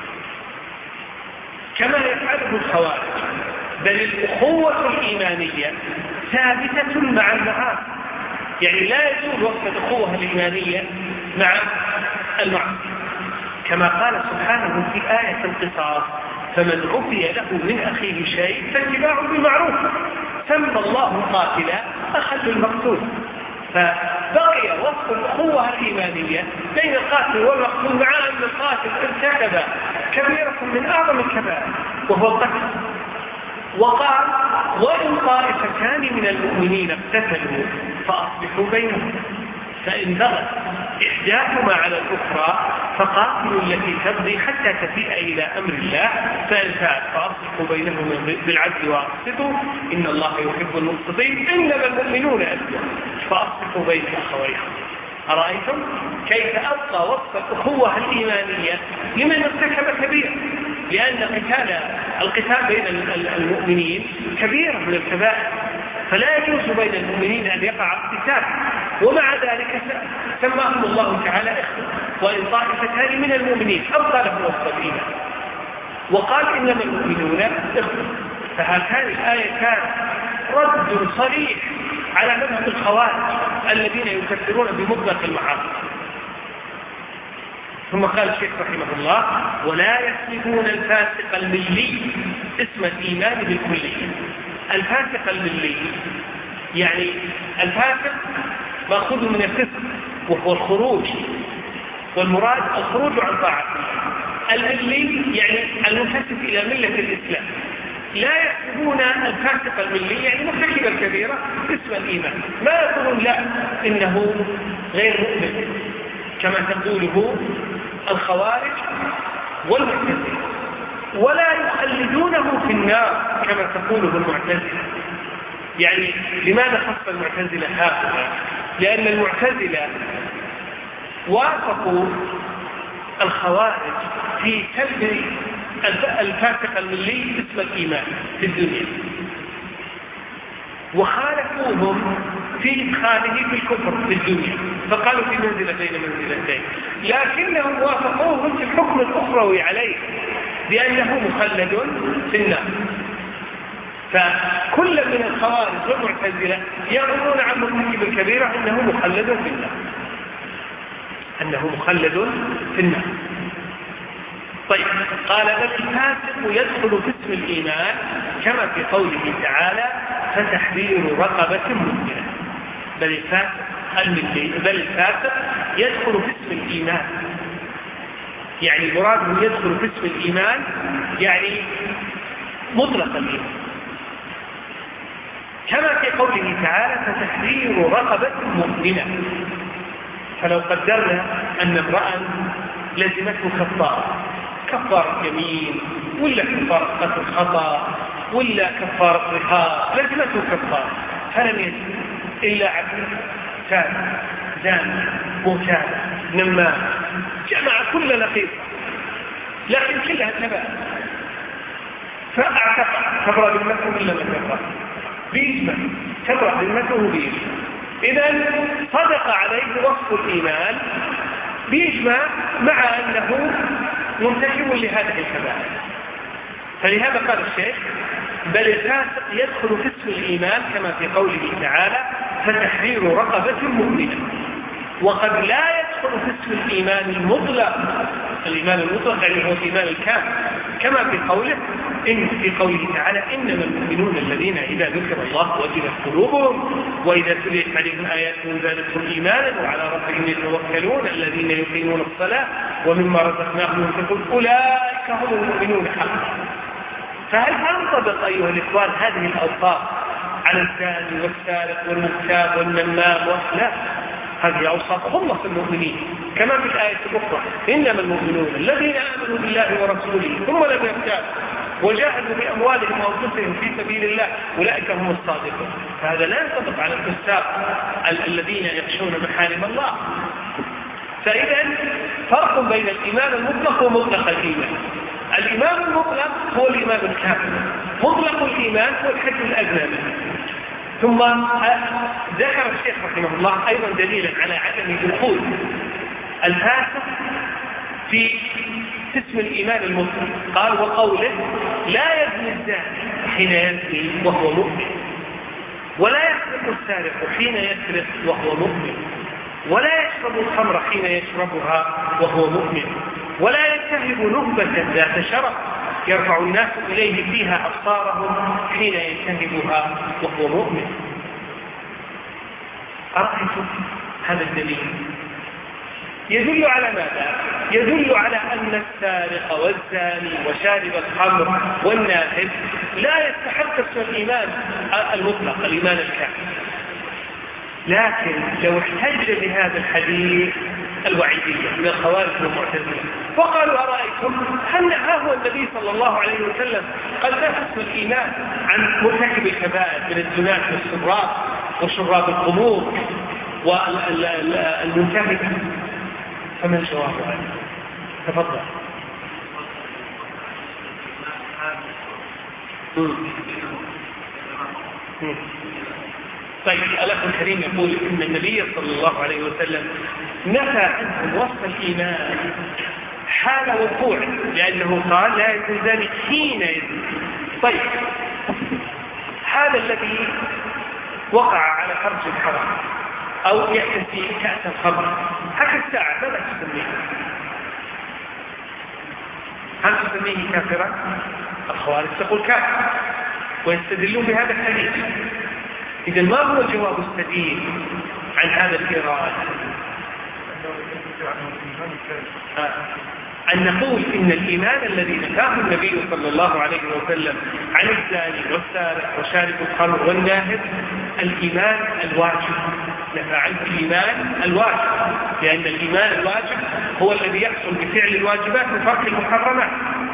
كما يفعله الخوارج، بل الأخوة الإيمانية ثابتة مع المعاصي، يعني لا يجوز وصف الأخوة الإيمانية مع المعاصي، كما قال سبحانه في آية القصاص فمن عفي له من أخيه شيء فاتباع بالمعروف سمى الله قاتلا أخذ المقتول. فبقي وصف الأخوة الإيمانية بين القاتل والمقتول مع أن القاتل ارتكب كبيرة من أعظم الكبائر وهو القتل. وقال وإن طائفتان من المؤمنين اقتتلوا فأصلحوا بينهم فإن بغت إحداهما على الأخرى فقاتلوا التي تبغي حتى تفيء إلى أمر الله فإن فات فأصلحوا بينهم بالعدل وأقسطوا إن الله يحب المقسطين إنما المؤمنون إخوة فأصلحوا بين أخويكم. أرأيتم كيف أبقى وصف الأخوة الإيمانية لمن ارتكب كبير، لأن قتال القتال بين المؤمنين كبيرة من الكبائر، فلا يجوز بين المؤمنين أن يقع اقتتال، ومع ذلك سماهم الله تعالى إخوة وإن طائفتان من المؤمنين أبقى له وصف الإيمان وقال إنما المؤمنون إخوة. فهاتان الآيتان رد صريح على مذهب الخوارج الذين يكفرون بمطلق المعاصي. ثم قال الشيخ رحمه الله ولا يسلبون الفاسق الملي اسم الإيمان بالكلية. الفاسق الملي يعني الفاسق مأخوذ من الفسق وهو الخروج، والمراد الخروج عن طاعة الله. الملي يعني المنتسب إلى ملة الإسلام. لا يحسبون الفاسق الملي يعني مرتكب الكبيرة اسم الإيمان، ما يقولون لا إنه غير مؤمن كما تقوله الخوارج والمعتزلة، ولا يخلدونه في النار كما تقوله المعتزلة. يعني لماذا خص المعتزلة هؤلاء؟ لأن المعتزلة وافقوا الخوارج في سلب الفاسق الملي اسم الإيمان في الدنيا، وخالفوهم في إدخاله في الكفر في الدنيا، فقالوا في منزلتين منزلتين، لكنهم وافقوهم في الحكم الأخروي عليه بأنه مخلد في النار. فكل من الخوارج والمعتزلة يقولون عن مرتكب الكبيرة أنه مخلد في النار، أنه مخلد في النار. طيب قال بل الفاسق يدخل في اسم الإيمان كما في قوله تعالى فتحرير رقبة مؤمنة. بل الفاسق الملي بل الفاسق يدخل في اسم الإيمان، يعني مراده يدخل في اسم الإيمان يعني مطلق الإيمان، كما في قوله تعالى فتحرير رقبة مؤمنة. فلو قدرنا أن امرأ لزمته كفارة كفارة يمين ولا كفارة قتل خطأ ولا كفارة رقاب، لزمته كفارة فلم يزم إلا عبد ثالث زاني مغتاب نمام جمع كل نقيض لكن كلها كبائر، فأعتقد كبر ذمته إلا ما كبر بإجماع، كبر ذمته بإجماع. إذن صدق عليه وصف الإيمان بإجماع مع أنه مرتكب لهذه الكبائر. فلهذا قال الشيخ بل الفاسق يدخل في اسم الإيمان كما في قوله تعالى فتحرير رقبة مؤمنة. وقد لا يدخل في اسم الإيمان المطلق، الإيمان المطلق يعني هو الإيمان الكامل كما في قوله إن في قوله تعالى إنما المؤمنون الذين إذا ذكر الله وجلت قلوبهم وإذا تليت عليهم آياتهم زادتهم إيمانا وعلى ربهم يتوكلون الذين يقيمون الصلاة ومما رزقناهم ينفقون أولئك هم المؤمنون حقا. فهل تنطبق أيها الإخوان هذه الأوصاف على الزاني والسارق والمغتاب والنمام؟ لا، هذه أوصاف خلص المؤمنين كما في الآية الأخرى إنما المؤمنون الذين آمنوا بالله ورسوله ثم لم يرتابوا وجاهدوا بأموالهم وأنفسهم في سبيل الله أولئك هم الصادقون. فهذا لا ينطبق على الفساق الذين يخشون محارم الله. فإذا فرق بين الإيمان المطلق ومطلق الإيمان. الإيمان المطلق هو الإيمان الكامل، مطلق الإيمان هو الحد الأدنى منه. ثم ذكر الشيخ رحمه الله أيضا دليلا على عدم دخول الفاسق في اسم الإيمان المطلق، قال وقوله لا يزني الزاني حين يزني وهو مؤمن، ولا يسرق السارق حين يسرق وهو مؤمن، ولا يشرب الخمر حين يشربها وهو مؤمن، ولا يتهب نهبة ذات شرف يرفع الناس إليه فيها أبصارهم حين ينتهبها وهو مؤمن. أرأيتم هذا الدليل يدل على ماذا؟ يدل على أن السارق والزاني وشارب الخمر والناهب لا يستحق اسم الإيمان المطلق الإيمان الكامل. لكن لو احتج بهذا الحديث الوعيدية من الخوارج والمعتزلة وقالوا أرأيتم هل ها هو النبي صلى الله عليه وسلم قد نفى اسم الإيمان عن مرتكب الكبائر من الزنات والسراق وشراب الخمور والمنتهكة، فما الجواب عنه؟ تفضل. طيب الأخ الكريم يقول إن النبي صلى الله عليه وسلم نفى عنهم وصف الإيمان حال وقوع، لأنه قال لا يزني الزاني حين يزني. طيب هذا الذي وقع على فرج الحرام أو يحتسي كأس الخمر حتى الساعة ماذا تسميه؟ هل تسميه كافرا؟ الخوارج تقول كافر ويستدلون بهذا الحديث. إذا ما هو الجواب السديد عن هذا الإيراد؟ أن نقول إن الإيمان الذي نفاه النبي صلى الله عليه وسلم عن الزاني والسارق وشارب الخمر والناهب الإيمان الواجب، نفى عنه الإيمان الواجب، لأن الإيمان الواجب هو الذي يحصل بفعل الواجبات وترك المحرمات.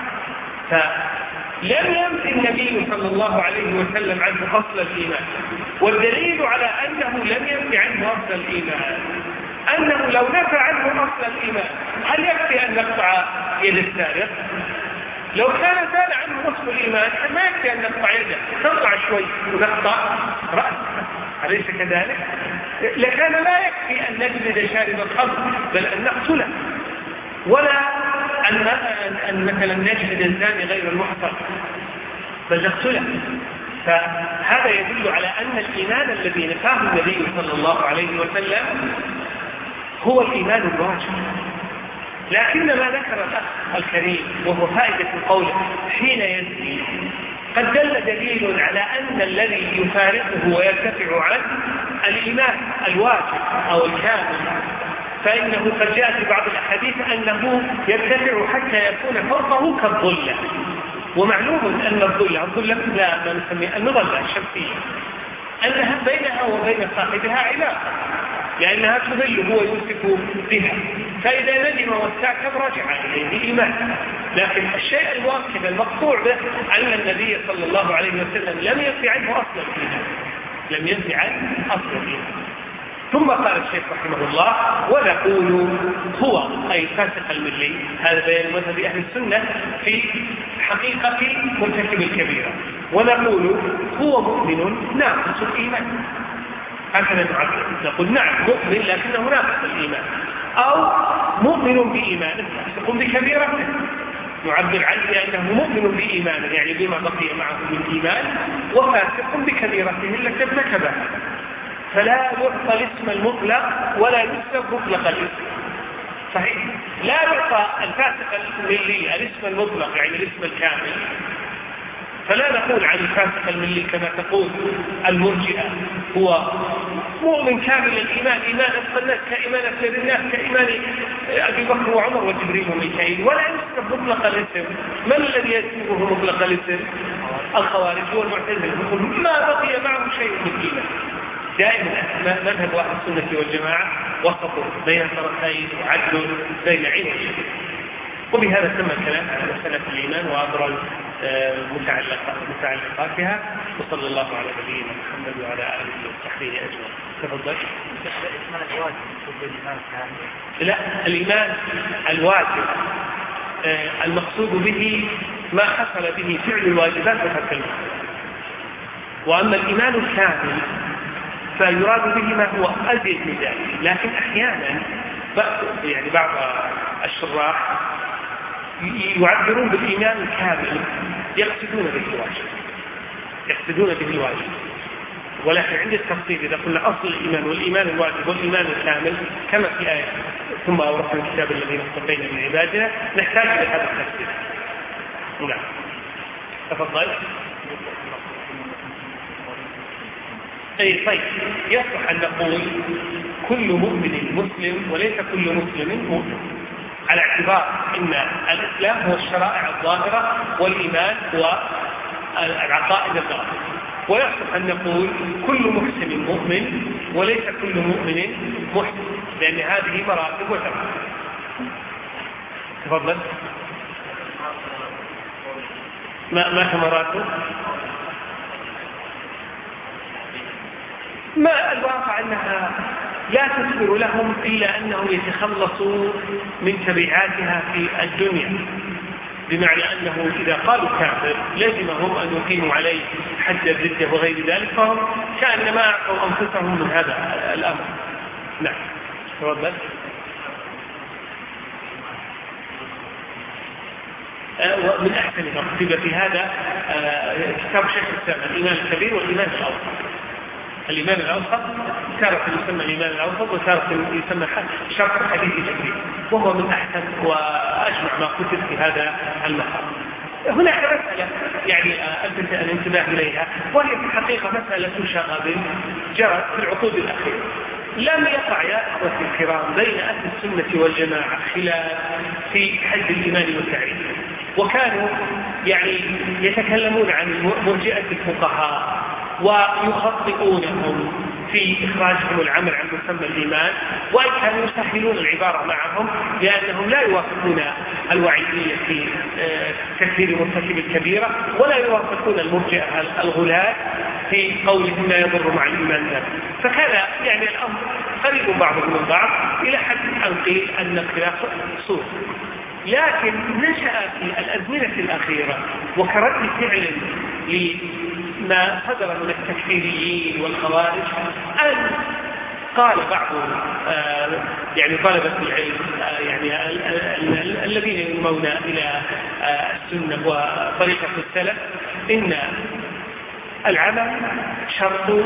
فلم ينفي النبي صلى الله عليه وسلم عنه أصل الإيمان، والدليل على أنه لم ينفي عنه أصل الإيمان أنه لو نفى عنه أصل الإيمان هل يكفي أن نقطع يد السارق؟ لو كان زال عنه نصف الإيمان ما يكفي أن نقطع يده، نقطع شوي ونقطع رأسه، أليس كذلك؟ لكان لا يكفي أن نجلد شارب الخمر بل أن نقتله، ولا أن, أن مثلا نجلد الزاني غير المحصن بل نقتله. فهذا يدل على أن الإيمان الذي نفاه النبي صلى الله عليه وسلم هو الإيمان الواجب. لكن ما ذكر الأخ الكريم وهو فائدة قوله حين يزني قد دل دليل على أن الذي يفارقه ويرتفع عنه الإيمان الواجب أو الكامل، فإنه قد جاء في بعض الأحاديث أنه يرتفع حتى يكون فوقه كالظلة. ومعلوم أن الظلة الظلة لا ما نسميها المظلة الشمسية أنها بينها وبين صاحبها علاقة، لأنها تظل هو يمسك بها، فإذا ندم واستعكب رجع إليه إيمان. لكن الشيء الواقع المقطوع به أن النبي صلى الله عليه وسلم لم ينفي عنه أصل الإيمان، لم ينفي عنه أصل الإيمان. ثم قال الشيخ رحمه الله ونقول هو أي فاسق الملي، هذا بيان مذهب أهل السنة في حقيقة مرتكب الكبيرة، ونقول هو مؤمن ناقص الإيمان، هكذا نعبر، نقول نعم مؤمن لكنه ناقص الإيمان، أو مؤمن بإيمانه فاسق بكبيرته، نعبر عنه بأنه مؤمن بإيمانه يعني بما بقي معه من إيمان، وفاسق بكبيرته التي ارتكبها. فلا يعطى الاسم المطلق ولا يسلب مطلق الاسم، صحيح؟ لا يعطى الفاسق الملي الاسم المطلق يعني الاسم الكامل، فلا نقول عن الفاسق الملي كما تقول المرجئة هو مؤمن كامل الإيمان، إيمان أفضل الناس كإيمان أكثر الناس كإيمان أبي بكر وعمر وجبريل وميكائيل، ولا يسلب مطلق الاسم. من الذي يسلبه مطلق الاسم؟ الخوارج والمعتزلة، يقول ما بقي معه شيء من الإيمان. دائما مذهب أهل السنة والجماعة وسطوا بين الطرفين وعدلوا بين عين وشر. وبهذا تم الكلام على مسألة الإيمان وأبرز متعلقاتها. وصلى الله على نبينا محمد وعلى آله وصحبه أجمعين. تفضل. لا، الإيمان الواجب المقصود به ما حصل به فعل الواجبات وترك المحرمات. وأما الإيمان الكامل فيراد به ما هو أزيد من ذلك. لكن أحيانا يعني بعض الشراح يعبرون بالإيمان الكامل يقصدون به الواجب يقصدون به الواجب ولكن عند التفصيل إذا قلنا أصل الإيمان والإيمان الواجب والإيمان الكامل كما في آية ثم أورثنا الكتاب الذين اصطفينا من عبادنا نحتاج إلى هذا التفصيل. نعم تفضل. أي طيب، يصح أن نقول كل مؤمن مسلم وليس كل مسلم مؤمن، على اعتبار أن الإسلام هو الشرائع الظاهرة والإيمان هو العقائد الظاهرة. ويصح أن نقول كل محسن مؤمن وليس كل مؤمن محسن، لأن هذه مراتب وتراتب. تفضل. ما ما كمراتب؟ ما الواقع أنها لا تذكر لهم إلا أنهم يتخلصوا من تبعاتها في الدنيا، بمعنى أنه إذا قالوا كافر لازمهم أن يقيموا عليه حد الردة وغير ذلك، فهم كأنما أعطوا أنفسهم من هذا الأمر. نعم تفضل. ومن أحسن ما كتب في هذا كتاب شيخ الإسلام الإيمان الكبير والإيمان الأوسط. الإيمان الأوسط تارة يسمى الإيمان الأوسط وتارة يسمى شرط حديث جبريل، وهو من أحسن وأجمع ما كتب في هذا المقام. هناك مسألة يعني ألفت الانتباه إليها، وهي في الحقيقة مسألة شغب جرت في العقود الأخيرة. لم يقع يا أخوتي الكرام بين أهل السنة والجماعة خلاف في حد الإيمان والتعريف، وكانوا يعني يتكلمون عن مرجئة الفقهاء ويخطئونهم في إخراجهم العمل عن مسمى الإيمان، وإن كانوا يسهلون العبارة معهم لأنهم لا يوافقون الوعيدية في تكفير مرتكب الكبيرة، ولا يوافقون المرجئة الغلاة في قولهم لا يضر مع الإيمان ذلك. فكان يعني الأمر قريب بعضهم من بعض إلى حد أن قيل أن الخلاف صور. لكن نشأ في الأزمنة الأخيرة وكرد فعل لما صدر من التكفيريين والخوارج أن قال بعض آه يعني طلبة العلم آه يعني الذين ينمون إلى آه السنة وطريقة السلف إن العمل شرط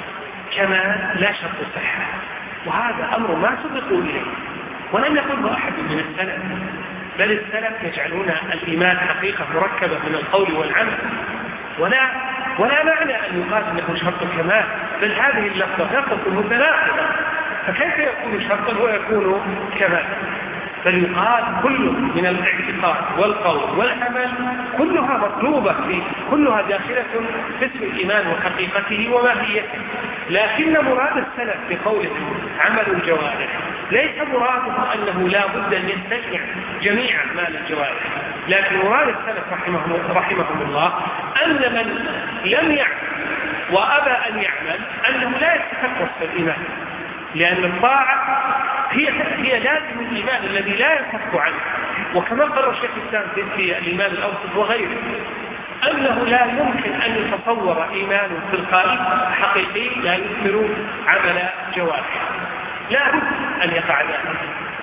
كما لا شرط صحة، وهذا أمر ما سبقوا إليه ولم يقله أحد من السلف، بل السلف يجعلون الإيمان حقيقة مركبة من القول والعمل، ولا ولا معنى أن يقال أنه شرط كمال، بل هذه اللفظة لفظة متناقضة، فكيف يكون شرطا ويكون كمال؟ بل يقال كل من الاعتقاد والقول والعمل كلها مطلوبة فيه، كلها داخلة في اسم الإيمان وحقيقته وماهيته. لكن مراد السلف بقولهم عمل الجوارح ليس مراده أنه لا بد أن يستجمع جميع أعمال الجوارح، لكن مراد السلف رحمهم, رحمهم الله أن من لم يعمل وأبى أن يعمل أنه لا يستحق وصف الإيمان، لأن الطاعة هي هي لازم الإيمان الذي لا ينفك عنه. وكما قرر الشيخ الإسلام في الإيمان الأوسط وغيره أنه لا يمكن أن يتصور إيمان تلقائي حقيقي لا يثمر عمل جوارح، لا بد أن يقع ذلك.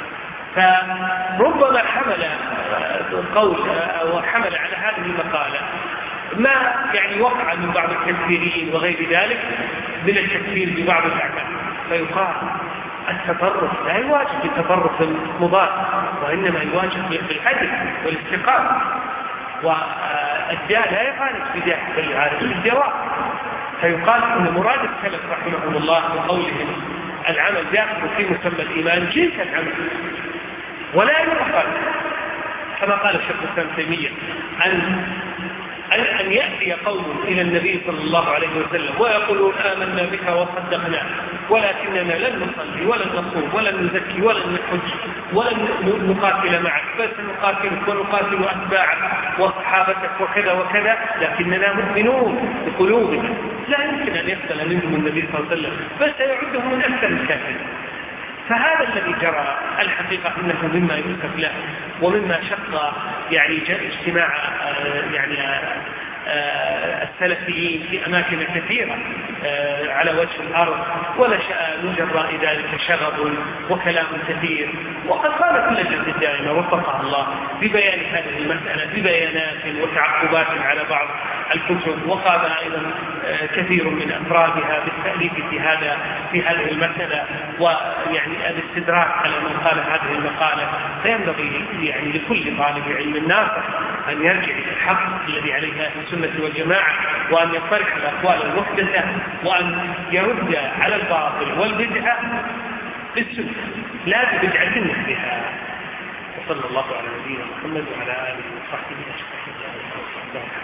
فربما حمل قول أو حمل على هذه المقالة ما يعني وقع من بعض التكفيريين وغير ذلك من التكفير ببعض الأعمال، فيقال التطرف لا يواجه بالتطرف المضاد، وإنما يواجه بالعدل والاستقامة، والداء لا يعالج بداء بل يعالج بالدواء. فيقال أن مراد السلف رحمهم الله بقولهم العمل داخل في مسمى الإيمان جنس العمل، ولا يقال كما قال الشيخ الإسلام تيمية أن أن يأتي قوم إلى النبي صلى الله عليه وسلم ويقولون آمنا بك وصدقنا ولكننا لن نصلي ولن نصوم ولن نزكي ولن نحج ولن نقاتل معك، بل سنقاتلك ونقاتل أتباعك وصحابتك وكذا وكذا، لكننا مؤمنون بقلوبنا. لا يمكن أن يقتل منهم النبي صلى الله عليه وسلم، بل سيعدهم من أكثر الكافرين. فهذا الذي جرى الحقيقة إنه مما يؤسف له ومما شق يعني اجتماع يعني السلفيين في أماكن كثيرة على وجه الأرض، ونشأ من جراء ذلك شغب وكلام كثير. وقد قالت اللجنة الدائمة وفقها الله ببيان هذه المسألة ببيانات وتعقبات على بعض الكتب، وقام أيضا كثير من أفرادها بالتأليف في هذا في هذه المسألة ويعني الاستدراك على من قال هذه المقالة. فينبغي يعني لكل طالب علم ناصح أن يرجع إلى الحق الذي عليه أهل السنة والجماعة، وأن يطرح الأقوال المحدثة، وأن يرد على الباطل والبدعة بالسنة لا ببدعة مثلها. وصلى الله على نبينا محمد وعلى آله وصحبه أجمعين.